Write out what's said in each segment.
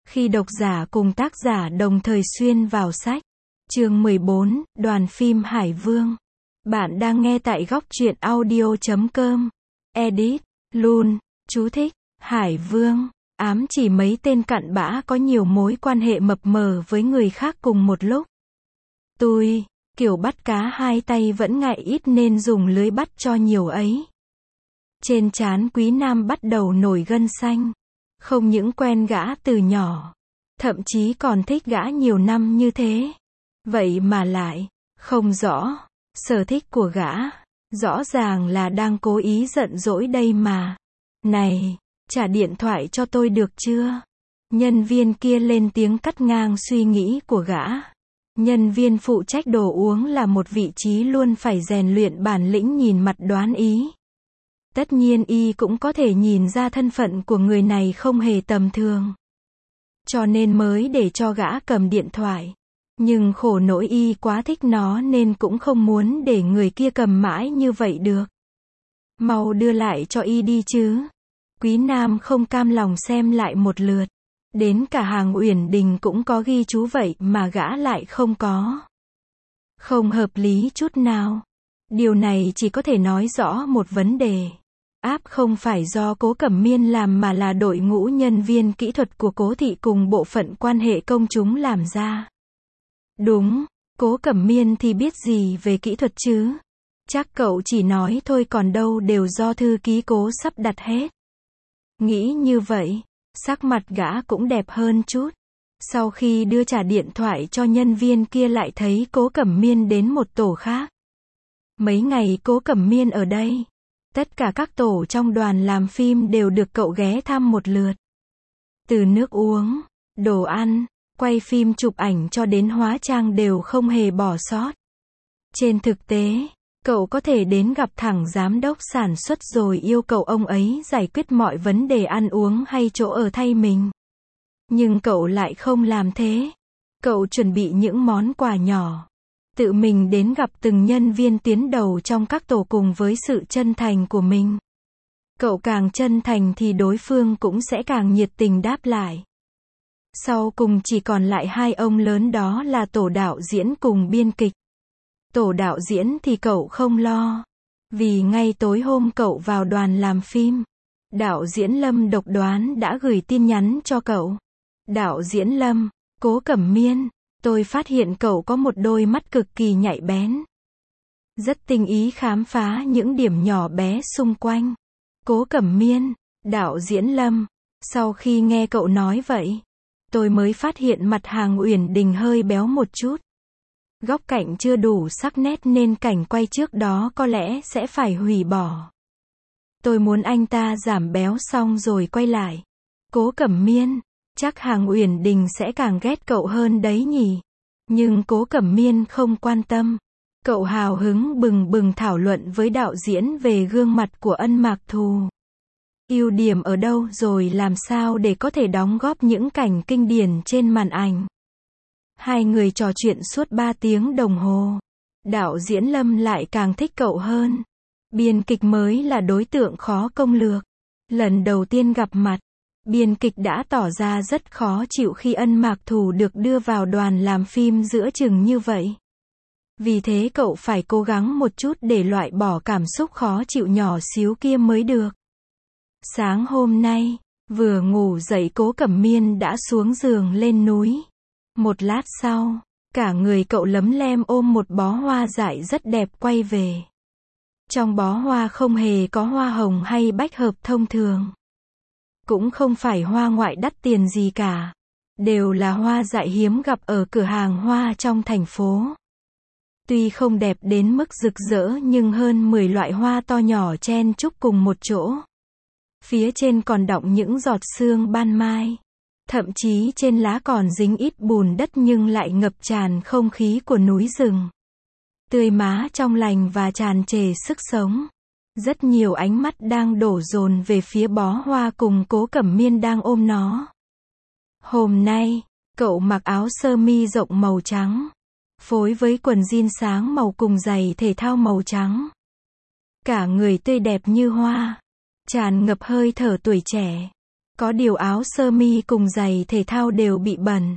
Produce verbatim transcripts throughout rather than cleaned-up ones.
Khi độc giả cùng tác giả đồng thời xuyên vào sách. Chương mười bốn, đoàn phim Hải Vương. Bạn đang nghe tại góc truyện audio chấm com. Edit, Lun, chú thích, Hải Vương, ám chỉ mấy tên cặn bã có nhiều mối quan hệ mập mờ với người khác cùng một lúc. Tôi, kiểu bắt cá hai tay vẫn ngại ít nên dùng lưới bắt cho nhiều ấy. Trên trán Quý Nam bắt đầu nổi gân xanh. Không những quen gã từ nhỏ, thậm chí còn thích gã nhiều năm như thế. Vậy mà lại, không rõ, sở thích của gã, rõ ràng là đang cố ý giận dỗi đây mà. Này, trả điện thoại cho tôi được chưa? Nhân viên kia lên tiếng cắt ngang suy nghĩ của gã. Nhân viên phụ trách đồ uống là một vị trí luôn phải rèn luyện bản lĩnh nhìn mặt đoán ý. Tất nhiên y cũng có thể nhìn ra thân phận của người này không hề tầm thường. Cho nên mới để cho gã cầm điện thoại. Nhưng khổ nỗi y quá thích nó nên cũng không muốn để người kia cầm mãi như vậy được. Mau đưa lại cho y đi chứ. Quý Nam không cam lòng xem lại một lượt. Đến cả hàng Uyển Đình cũng có ghi chú vậy mà gã lại không có. Không hợp lý chút nào. Điều này chỉ có thể nói rõ một vấn đề. Áp không phải do Cố Cẩm Miên làm mà là đội ngũ nhân viên kỹ thuật của Cố thị cùng bộ phận quan hệ công chúng làm ra. Đúng, Cố Cẩm Miên thì biết gì về kỹ thuật chứ? Chắc cậu chỉ nói thôi còn đâu đều do thư ký Cố sắp đặt hết. Nghĩ như vậy, sắc mặt gã cũng đẹp hơn chút. Sau khi đưa trả điện thoại cho nhân viên kia lại thấy Cố Cẩm Miên đến một tổ khác. Mấy ngày Cố Cẩm Miên ở đây, tất cả các tổ trong đoàn làm phim đều được cậu ghé thăm một lượt. Từ nước uống, đồ ăn, quay phim chụp ảnh cho đến hóa trang đều không hề bỏ sót. Trên thực tế, cậu có thể đến gặp thẳng giám đốc sản xuất rồi yêu cầu ông ấy giải quyết mọi vấn đề ăn uống hay chỗ ở thay mình. Nhưng cậu lại không làm thế. Cậu chuẩn bị những món quà nhỏ. Tự mình đến gặp từng nhân viên tiến đầu trong các tổ cùng với sự chân thành của mình. Cậu càng chân thành thì đối phương cũng sẽ càng nhiệt tình đáp lại. Sau cùng chỉ còn lại hai ông lớn đó là tổ đạo diễn cùng biên kịch. Tổ đạo diễn thì cậu không lo. Vì ngay tối hôm cậu vào đoàn làm phim, đạo diễn Lâm độc đoán đã gửi tin nhắn cho cậu. Đạo diễn Lâm, Cố Cẩm Miên, tôi phát hiện cậu có một đôi mắt cực kỳ nhạy bén. Rất tinh ý khám phá những điểm nhỏ bé xung quanh. Cố Cẩm Miên, đạo diễn Lâm, sau khi nghe cậu nói vậy, tôi mới phát hiện mặt hàng Uyển Đình hơi béo một chút. Góc cạnh chưa đủ sắc nét nên cảnh quay trước đó có lẽ sẽ phải hủy bỏ. Tôi muốn anh ta giảm béo xong rồi quay lại. Cố Cẩm Miên, chắc hàng Uyển Đình sẽ càng ghét cậu hơn đấy nhỉ. Nhưng Cố Cẩm Miên không quan tâm. Cậu hào hứng bừng bừng thảo luận với đạo diễn về gương mặt của Ân Mạc Thù. Ưu điểm ở đâu rồi làm sao để có thể đóng góp những cảnh kinh điển trên màn ảnh. Hai người trò chuyện suốt ba tiếng đồng hồ. Đạo diễn Lâm lại càng thích cậu hơn. Biên kịch mới là đối tượng khó công lược. Lần đầu tiên gặp mặt, biên kịch đã tỏ ra rất khó chịu khi Ân Mạc Thù được đưa vào đoàn làm phim giữa chừng như vậy. Vì thế cậu phải cố gắng một chút để loại bỏ cảm xúc khó chịu nhỏ xíu kia mới được. Sáng hôm nay, vừa ngủ dậy Cố Cẩm Miên đã xuống giường lên núi. Một lát sau, cả người cậu lấm lem ôm một bó hoa dại rất đẹp quay về. Trong bó hoa không hề có hoa hồng hay bách hợp thông thường. Cũng không phải hoa ngoại đắt tiền gì cả. Đều là hoa dại hiếm gặp ở cửa hàng hoa trong thành phố. Tuy không đẹp đến mức rực rỡ nhưng hơn mười loại hoa to nhỏ chen chúc cùng một chỗ. Phía trên còn đọng những giọt sương ban mai. Thậm chí trên lá còn dính ít bùn đất nhưng lại ngập tràn không khí của núi rừng. Tươi má trong lành và tràn trề sức sống. Rất nhiều ánh mắt đang đổ dồn về phía bó hoa cùng Cố Cẩm Miên đang ôm nó. Hôm nay, cậu mặc áo sơ mi rộng màu trắng, phối với quần jean sáng màu cùng giày thể thao màu trắng. Cả người tươi đẹp như hoa, tràn ngập hơi thở tuổi trẻ. Có điều áo sơ mi cùng giày thể thao đều bị bẩn.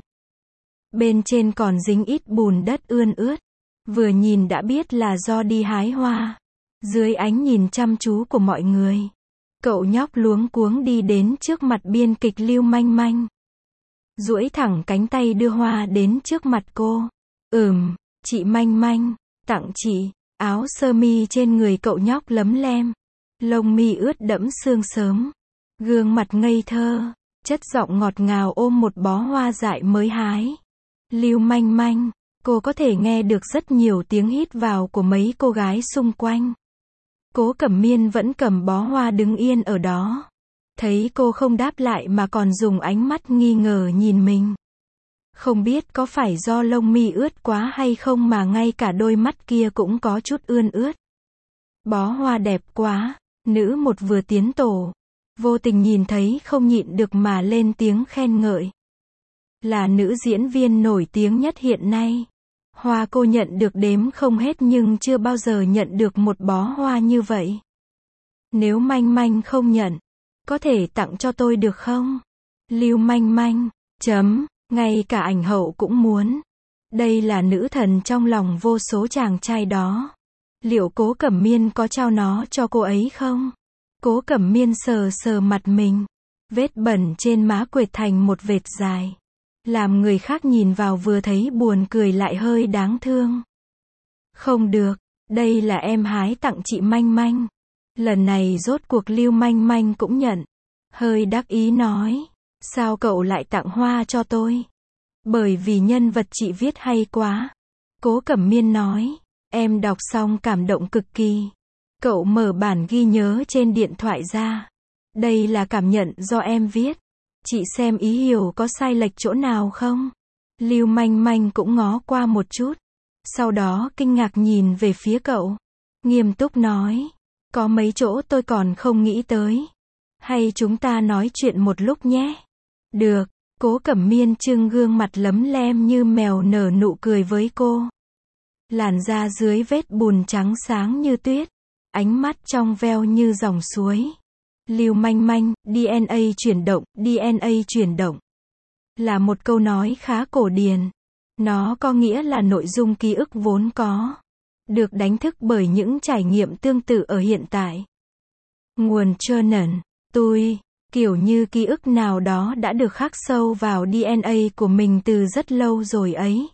Bên trên còn dính ít bùn đất ươn ướt. Vừa nhìn đã biết là do đi hái hoa. Dưới ánh nhìn chăm chú của mọi người, cậu nhóc luống cuống đi đến trước mặt biên kịch Lưu Manh Manh. Duỗi thẳng cánh tay đưa hoa đến trước mặt cô. Ừm, chị Manh Manh, tặng chị. Áo sơ mi trên người cậu nhóc lấm lem. Lông mi ướt đẫm sương sớm. Gương mặt ngây thơ, chất giọng ngọt ngào ôm một bó hoa dại mới hái. Lưu Manh Manh, cô có thể nghe được rất nhiều tiếng hít vào của mấy cô gái xung quanh. Cố Cẩm Miên vẫn cầm bó hoa đứng yên ở đó. Thấy cô không đáp lại mà còn dùng ánh mắt nghi ngờ nhìn mình. Không biết có phải do lông mi ướt quá hay không mà ngay cả đôi mắt kia cũng có chút ươn ướt. Bó hoa đẹp quá, nữ một vừa tiến tổ. Vô tình nhìn thấy không nhịn được mà lên tiếng khen ngợi. Là nữ diễn viên nổi tiếng nhất hiện nay. Hoa cô nhận được đếm không hết nhưng chưa bao giờ nhận được một bó hoa như vậy. Nếu Manh Manh không nhận, có thể tặng cho tôi được không? Lưu Manh Manh, chấm, ngay cả ảnh hậu cũng muốn. Đây là nữ thần trong lòng vô số chàng trai đó. Liệu Cố Cẩm Miên có trao nó cho cô ấy không? Cố Cẩm Miên sờ sờ mặt mình. Vết bẩn trên má quệt thành một vệt dài. Làm người khác nhìn vào vừa thấy buồn cười lại hơi đáng thương. Không được, đây là em hái tặng chị Manh Manh. Lần này rốt cuộc Lưu Manh Manh cũng nhận. Hơi đắc ý nói. Sao cậu lại tặng hoa cho tôi? Bởi vì nhân vật chị viết hay quá. Cố Cẩm Miên nói. Em đọc xong cảm động cực kỳ. Cậu mở bản ghi nhớ trên điện thoại ra. Đây là cảm nhận do em viết. Chị xem ý hiểu có sai lệch chỗ nào không? Lưu Manh Manh cũng ngó qua một chút. Sau đó kinh ngạc nhìn về phía cậu. Nghiêm túc nói. Có mấy chỗ tôi còn không nghĩ tới. Hay chúng ta nói chuyện một lúc nhé? Được. Cố Cẩm Miên trưng gương mặt lấm lem như mèo nở nụ cười với cô. Làn da dưới vết bùn trắng sáng như tuyết. Ánh mắt trong veo như dòng suối. Lưu Manh Manh, đê en a chuyển động, đê en a chuyển động. Là một câu nói khá cổ điển. Nó có nghĩa là nội dung ký ức vốn có. Được đánh thức bởi những trải nghiệm tương tự ở hiện tại. Nguồn journal, tôi, kiểu như ký ức nào đó đã được khắc sâu vào đê en a của mình từ rất lâu rồi ấy.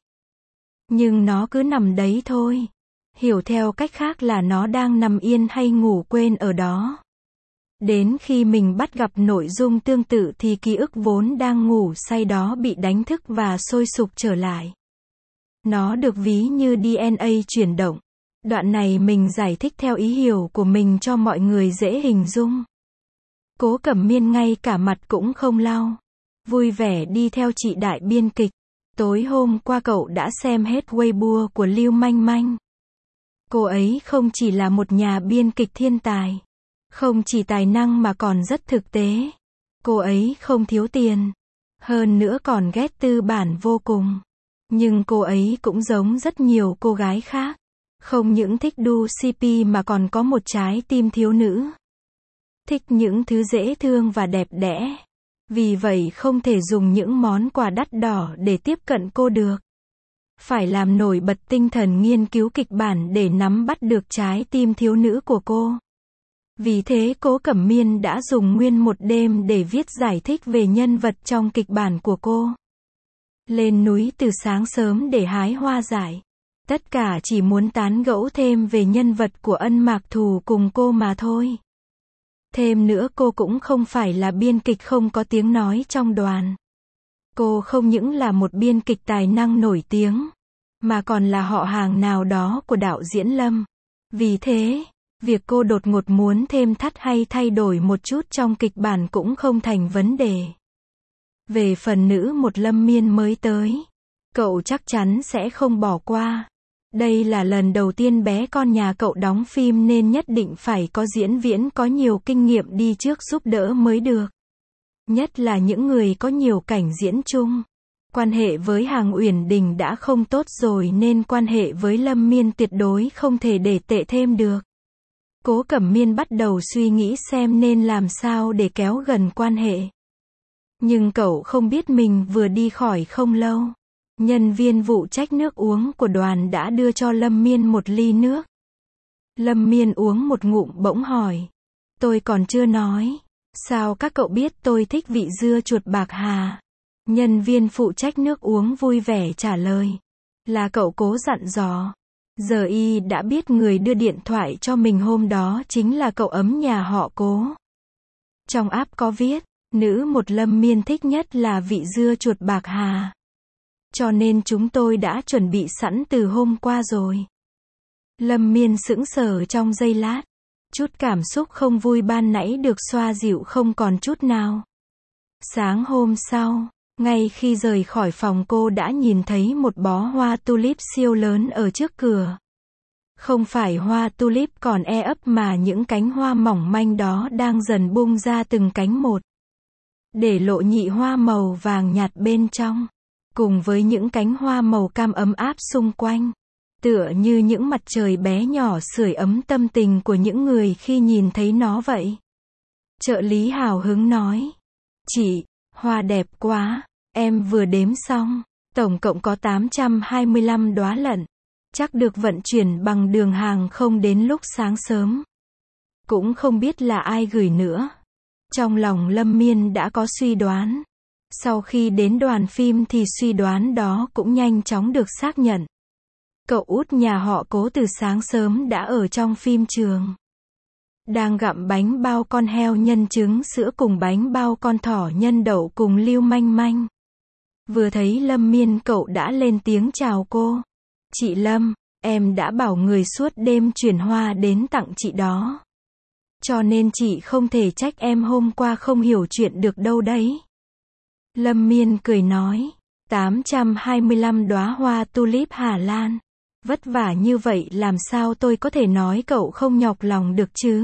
Nhưng nó cứ nằm đấy thôi. Hiểu theo cách khác là nó đang nằm yên hay ngủ quên ở đó. Đến khi mình bắt gặp nội dung tương tự thì ký ức vốn đang ngủ say đó bị đánh thức và sôi sục trở lại. Nó được ví như đê en a chuyển động. Đoạn này mình giải thích theo ý hiểu của mình cho mọi người dễ hình dung. Cố Cẩm Miên ngay cả mặt cũng không lau. Vui vẻ đi theo chị đại biên kịch. Tối hôm qua cậu đã xem hết Weibo của Lưu Manh Manh. Cô ấy không chỉ là một nhà biên kịch thiên tài. Không chỉ tài năng mà còn rất thực tế. Cô ấy không thiếu tiền. Hơn nữa còn ghét tư bản vô cùng. Nhưng cô ấy cũng giống rất nhiều cô gái khác. Không những thích đu xê pê mà còn có một trái tim thiếu nữ. Thích những thứ dễ thương và đẹp đẽ. Vì vậy không thể dùng những món quà đắt đỏ để tiếp cận cô được. Phải làm nổi bật tinh thần nghiên cứu kịch bản để nắm bắt được trái tim thiếu nữ của cô. Vì thế Cố Cẩm Miên đã dùng nguyên một đêm để viết giải thích về nhân vật trong kịch bản của cô. Lên núi từ sáng sớm để hái hoa dại. Tất cả chỉ muốn tán gẫu thêm về nhân vật của Ân Mạc Thù cùng cô mà thôi. Thêm nữa cô cũng không phải là biên kịch không có tiếng nói trong đoàn. Cô không những là một biên kịch tài năng nổi tiếng, mà còn là họ hàng nào đó của đạo diễn Lâm. Vì thế, việc cô đột ngột muốn thêm thắt hay thay đổi một chút trong kịch bản cũng không thành vấn đề. Về phần nữ một Lâm Miên mới tới, cậu chắc chắn sẽ không bỏ qua. Đây là lần đầu tiên bé con nhà cậu đóng phim nên nhất định phải có diễn viên có nhiều kinh nghiệm đi trước giúp đỡ mới được. Nhất là những người có nhiều cảnh diễn chung. Quan hệ với Hàng Uyển Đình đã không tốt rồi nên quan hệ với Lâm Miên tuyệt đối không thể để tệ thêm được. Cố Cẩm Miên bắt đầu suy nghĩ xem nên làm sao để kéo gần quan hệ. Nhưng cậu không biết mình vừa đi khỏi không lâu. Nhân viên phụ trách nước uống của đoàn đã đưa cho Lâm Miên một ly nước. Lâm Miên uống một ngụm bỗng hỏi. Tôi còn chưa nói. Sao các cậu biết tôi thích vị dưa chuột bạc hà? Nhân viên phụ trách nước uống vui vẻ trả lời. Là cậu Cố dặn dò. Giờ y đã biết người đưa điện thoại cho mình hôm đó chính là cậu ấm nhà họ Cố. Trong app có viết, nữ một Lâm Miên thích nhất là vị dưa chuột bạc hà. Cho nên chúng tôi đã chuẩn bị sẵn từ hôm qua rồi. Lâm Miên sững sờ trong giây lát. Chút cảm xúc không vui ban nãy được xoa dịu không còn chút nào. Sáng hôm sau, ngay khi rời khỏi phòng cô đã nhìn thấy một bó hoa tulip siêu lớn ở trước cửa. Không phải hoa tulip còn e ấp mà những cánh hoa mỏng manh đó đang dần bung ra từng cánh một. Để lộ nhị hoa màu vàng nhạt bên trong. Cùng với những cánh hoa màu cam ấm áp xung quanh. Tựa như những mặt trời bé nhỏ sưởi ấm tâm tình của những người khi nhìn thấy nó vậy. Trợ lý hào hứng nói. Chị, hoa đẹp quá, em vừa đếm xong, tổng cộng có tám trăm hai mươi lăm đóa lận. Chắc được vận chuyển bằng đường hàng không đến lúc sáng sớm. Cũng không biết là ai gửi nữa. Trong lòng Lâm Miên đã có suy đoán. Sau khi đến đoàn phim thì suy đoán đó cũng nhanh chóng được xác nhận. Cậu út nhà họ Cố từ sáng sớm đã ở trong phim trường. Đang gặm bánh bao con heo nhân trứng sữa cùng bánh bao con thỏ nhân đậu cùng Lưu Manh Manh. Vừa thấy Lâm Miên cậu đã lên tiếng chào cô. Chị Lâm, em đã bảo người suốt đêm chuyển hoa đến tặng chị đó. Cho nên chị không thể trách em hôm qua không hiểu chuyện được đâu đấy. Lâm Miên cười nói. tám trăm hai mươi lăm đóa hoa tulip Hà Lan. Vất vả như vậy làm sao tôi có thể nói cậu không nhọc lòng được chứ?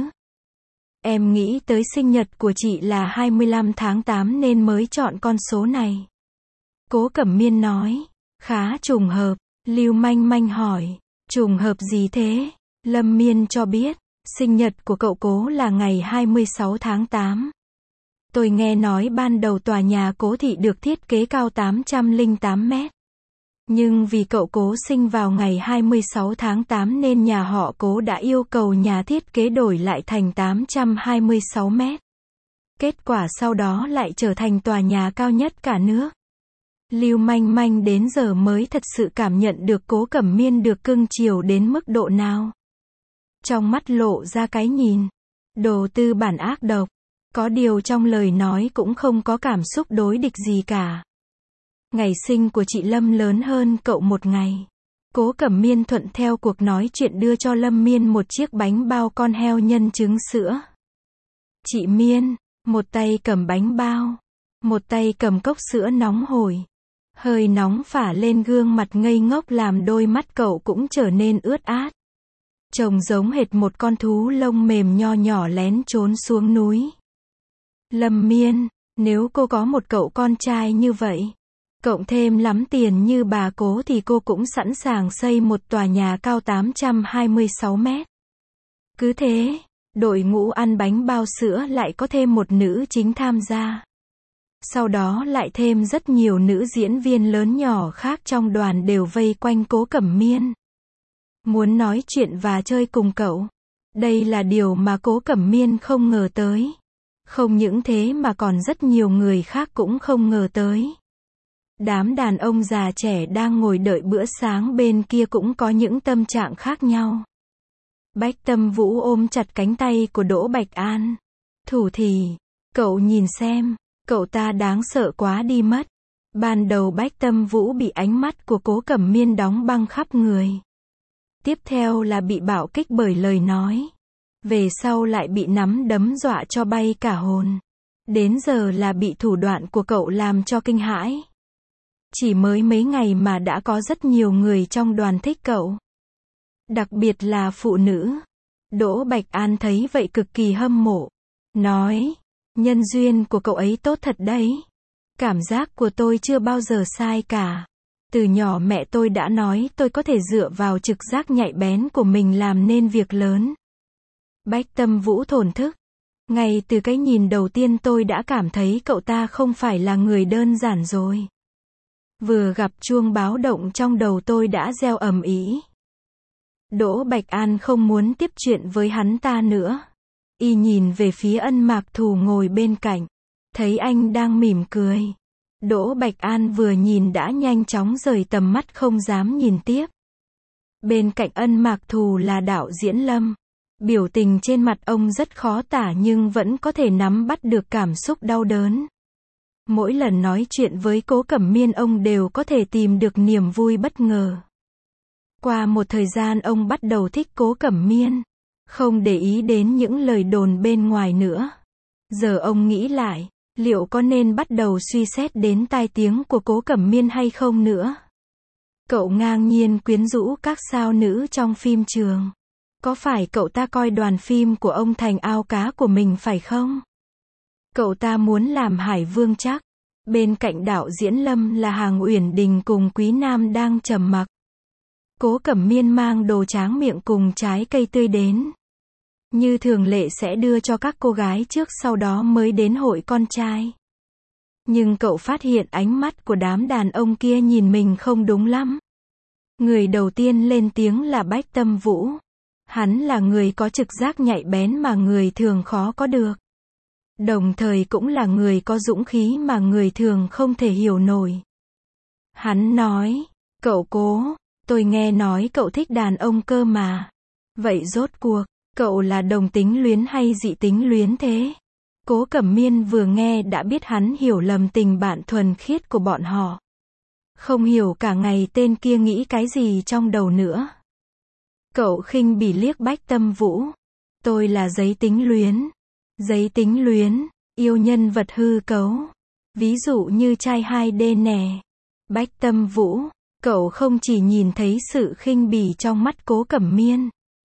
Em nghĩ tới sinh nhật của chị là hai mươi lăm tháng tám nên mới chọn con số này. Cố Cẩm Miên nói. Khá trùng hợp. Lưu Manh Manh hỏi. Trùng hợp gì thế? Lâm Miên cho biết. Sinh nhật của cậu Cố là ngày hai mươi sáu tháng tám. Tôi nghe nói ban đầu tòa nhà Cố thị được thiết kế cao tám trăm lẻ tám mét. Nhưng vì cậu Cố sinh vào ngày hai mươi sáu tháng tám nên nhà họ Cố đã yêu cầu nhà thiết kế đổi lại thành tám trăm hai mươi sáu mét. Kết quả sau đó lại trở thành tòa nhà cao nhất cả nước. Lưu Manh Manh đến giờ mới thật sự cảm nhận được Cố Cẩm Miên được cưng chiều đến mức độ nào. Trong mắt lộ ra cái nhìn. Đồ tư bản ác độc. Có điều trong lời nói cũng không có cảm xúc đối địch gì cả. Ngày sinh của chị Lâm lớn hơn cậu một ngày. Cố Cẩm Miên thuận theo cuộc nói chuyện đưa cho Lâm Miên một chiếc bánh bao con heo nhân trứng sữa. Chị Miên, một tay cầm bánh bao, một tay cầm cốc sữa nóng hổi. Hơi nóng phả lên gương mặt ngây ngốc làm đôi mắt cậu cũng trở nên ướt át. Trông giống hệt một con thú lông mềm nho nhỏ lén trốn xuống núi. Lâm Miên, nếu cô có một cậu con trai như vậy, cộng thêm lắm tiền như bà Cố thì cô cũng sẵn sàng xây một tòa nhà cao tám trăm hai mươi sáu mét. Cứ thế, đội ngũ ăn bánh bao sữa lại có thêm một nữ chính tham gia. Sau đó lại thêm rất nhiều nữ diễn viên lớn nhỏ khác trong đoàn đều vây quanh Cố Cẩm Miên. Muốn nói chuyện và chơi cùng cậu. Đây là điều mà Cố Cẩm Miên không ngờ tới. Không những thế mà còn rất nhiều người khác cũng không ngờ tới. Đám đàn ông già trẻ đang ngồi đợi bữa sáng bên kia cũng có những tâm trạng khác nhau. Bách Tâm Vũ ôm chặt cánh tay của Đỗ Bạch An. Thủ thì, cậu nhìn xem, cậu ta đáng sợ quá đi mất. Ban đầu Bách Tâm Vũ bị ánh mắt của Cố Cẩm Miên đóng băng khắp người. Tiếp theo là bị bạo kích bởi lời nói. Về sau lại bị nắm đấm dọa cho bay cả hồn. Đến giờ là bị thủ đoạn của cậu làm cho kinh hãi. Chỉ mới mấy ngày mà đã có rất nhiều người trong đoàn thích cậu. Đặc biệt là phụ nữ. Đỗ Bạch An thấy vậy cực kỳ hâm mộ. Nói, nhân duyên của cậu ấy tốt thật đấy. Cảm giác của tôi chưa bao giờ sai cả. Từ nhỏ mẹ tôi đã nói tôi có thể dựa vào trực giác nhạy bén của mình làm nên việc lớn. Bách Tâm Vũ thổn thức. Ngay từ cái nhìn đầu tiên tôi đã cảm thấy cậu ta không phải là người đơn giản rồi. Vừa gặp chuông báo động trong đầu tôi đã reo ầm ĩ. Đỗ Bạch An không muốn tiếp chuyện với hắn ta nữa. Y nhìn về phía Ân Mạc Thù ngồi bên cạnh. Thấy anh đang mỉm cười. Đỗ Bạch An vừa nhìn đã nhanh chóng rời tầm mắt không dám nhìn tiếp. Bên cạnh Ân Mạc Thù là đạo diễn Lâm. Biểu tình trên mặt ông rất khó tả nhưng vẫn có thể nắm bắt được cảm xúc đau đớn. Mỗi lần nói chuyện với Cố Cẩm Miên ông đều có thể tìm được niềm vui bất ngờ. Qua một thời gian ông bắt đầu thích Cố Cẩm Miên. Không để ý đến những lời đồn bên ngoài nữa. Giờ ông nghĩ lại, liệu có nên bắt đầu suy xét đến tai tiếng của Cố Cẩm Miên hay không nữa? Cậu ngang nhiên quyến rũ các sao nữ trong phim trường. Có phải cậu ta coi đoàn phim của ông thành ao cá của mình phải không? Cậu ta muốn làm Hải Vương chắc. Bên cạnh đạo diễn Lâm là Hằng Uyển Đình cùng Quý Nam đang trầm mặc. Cố Cẩm Miên mang đồ tráng miệng cùng trái cây tươi đến. Như thường lệ sẽ đưa cho các cô gái trước sau đó mới đến hội con trai. Nhưng cậu phát hiện ánh mắt của đám đàn ông kia nhìn mình không đúng lắm. Người đầu tiên lên tiếng là Bách Tâm Vũ. Hắn là người có trực giác nhạy bén mà người thường khó có được. Đồng thời cũng là người có dũng khí mà người thường không thể hiểu nổi. Hắn nói, cậu Cố, tôi nghe nói cậu thích đàn ông cơ mà. Vậy rốt cuộc, cậu là đồng tính luyến hay dị tính luyến thế? Cố Cẩm Miên vừa nghe đã biết hắn hiểu lầm tình bạn thuần khiết của bọn họ. Không hiểu cả ngày tên kia nghĩ cái gì trong đầu nữa. Cậu khinh bỉ liếc Bách Tâm Vũ. Tôi là giấy tính luyến. Giấy tính luyến, yêu nhân vật hư cấu. Ví dụ như trai hai D nè. Bách Tâm Vũ, cậu không chỉ nhìn thấy sự khinh bỉ trong mắt Cố Cẩm Miên.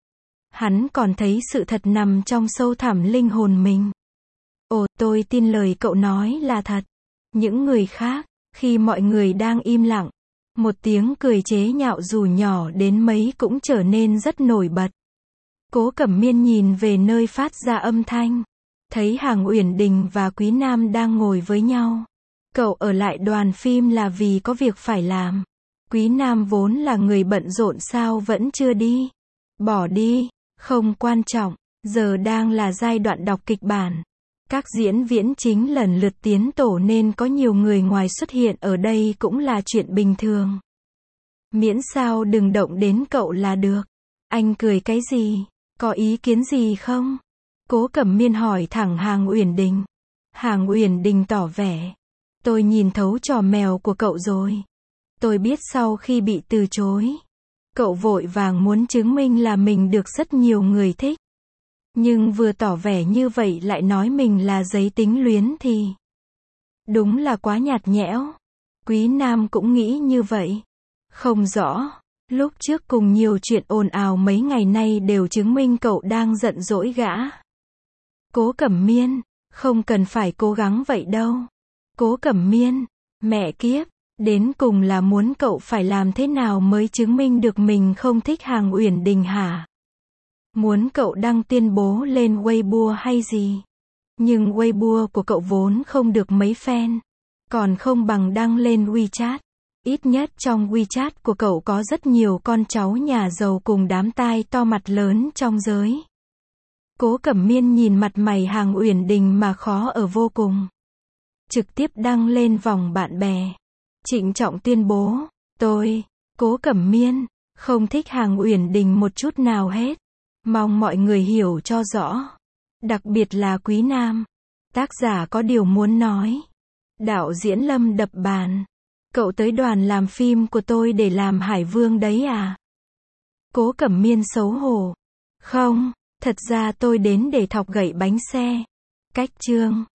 Hắn còn thấy sự thật nằm trong sâu thẳm linh hồn mình. Ồ, tôi tin lời cậu nói là thật. Những người khác, khi mọi người đang im lặng, một tiếng cười chế nhạo dù nhỏ đến mấy cũng trở nên rất nổi bật. Cố Cẩm Miên nhìn về nơi phát ra âm thanh. Thấy Hằng Uyển Đình và Quý Nam đang ngồi với nhau. Cậu ở lại đoàn phim là vì có việc phải làm. Quý Nam vốn là người bận rộn sao vẫn chưa đi. Bỏ đi, không quan trọng, giờ đang là giai đoạn đọc kịch bản. Các diễn viên chính lần lượt tiến tổ nên có nhiều người ngoài xuất hiện ở đây cũng là chuyện bình thường. Miễn sao đừng động đến cậu là được. Anh cười cái gì? Có ý kiến gì không? Cố Cẩm Miên hỏi thẳng Hằng Uyển Đình. Hằng Uyển Đình tỏ vẻ. Tôi nhìn thấu trò mèo của cậu rồi. Tôi biết sau khi bị từ chối, cậu vội vàng muốn chứng minh là mình được rất nhiều người thích. Nhưng vừa tỏ vẻ như vậy lại nói mình là giấy tính luyến thì đúng là quá nhạt nhẽo. Quý Nam cũng nghĩ như vậy. Không rõ, lúc trước cùng nhiều chuyện ồn ào mấy ngày nay đều chứng minh cậu đang giận dỗi gã. Cố Cẩm Miên, không cần phải cố gắng vậy đâu. Cố Cẩm Miên, mẹ kiếp, đến cùng là muốn cậu phải làm thế nào mới chứng minh được mình không thích Hằng Uyển Đình hả? Muốn cậu đăng tuyên bố lên Weibo hay gì? Nhưng Weibo của cậu vốn không được mấy fan. Còn không bằng đăng lên WeChat. Ít nhất trong WeChat của cậu có rất nhiều con cháu nhà giàu cùng đám tai to mặt lớn trong giới. Cố Cẩm Miên nhìn mặt mày Hằng Uyển Đình mà khó ở vô cùng. Trực tiếp đăng lên vòng bạn bè. Trịnh trọng tuyên bố, tôi, Cố Cẩm Miên, không thích Hằng Uyển Đình một chút nào hết. Mong mọi người hiểu cho rõ. Đặc biệt là Quý Nam. Tác giả có điều muốn nói. Đạo diễn Lâm đập bàn. Cậu tới đoàn làm phim của tôi để làm Hải Vương đấy à? Cố Cẩm Miên xấu hổ. Không, thật ra tôi đến để thọc gậy bánh xe. Cách chương.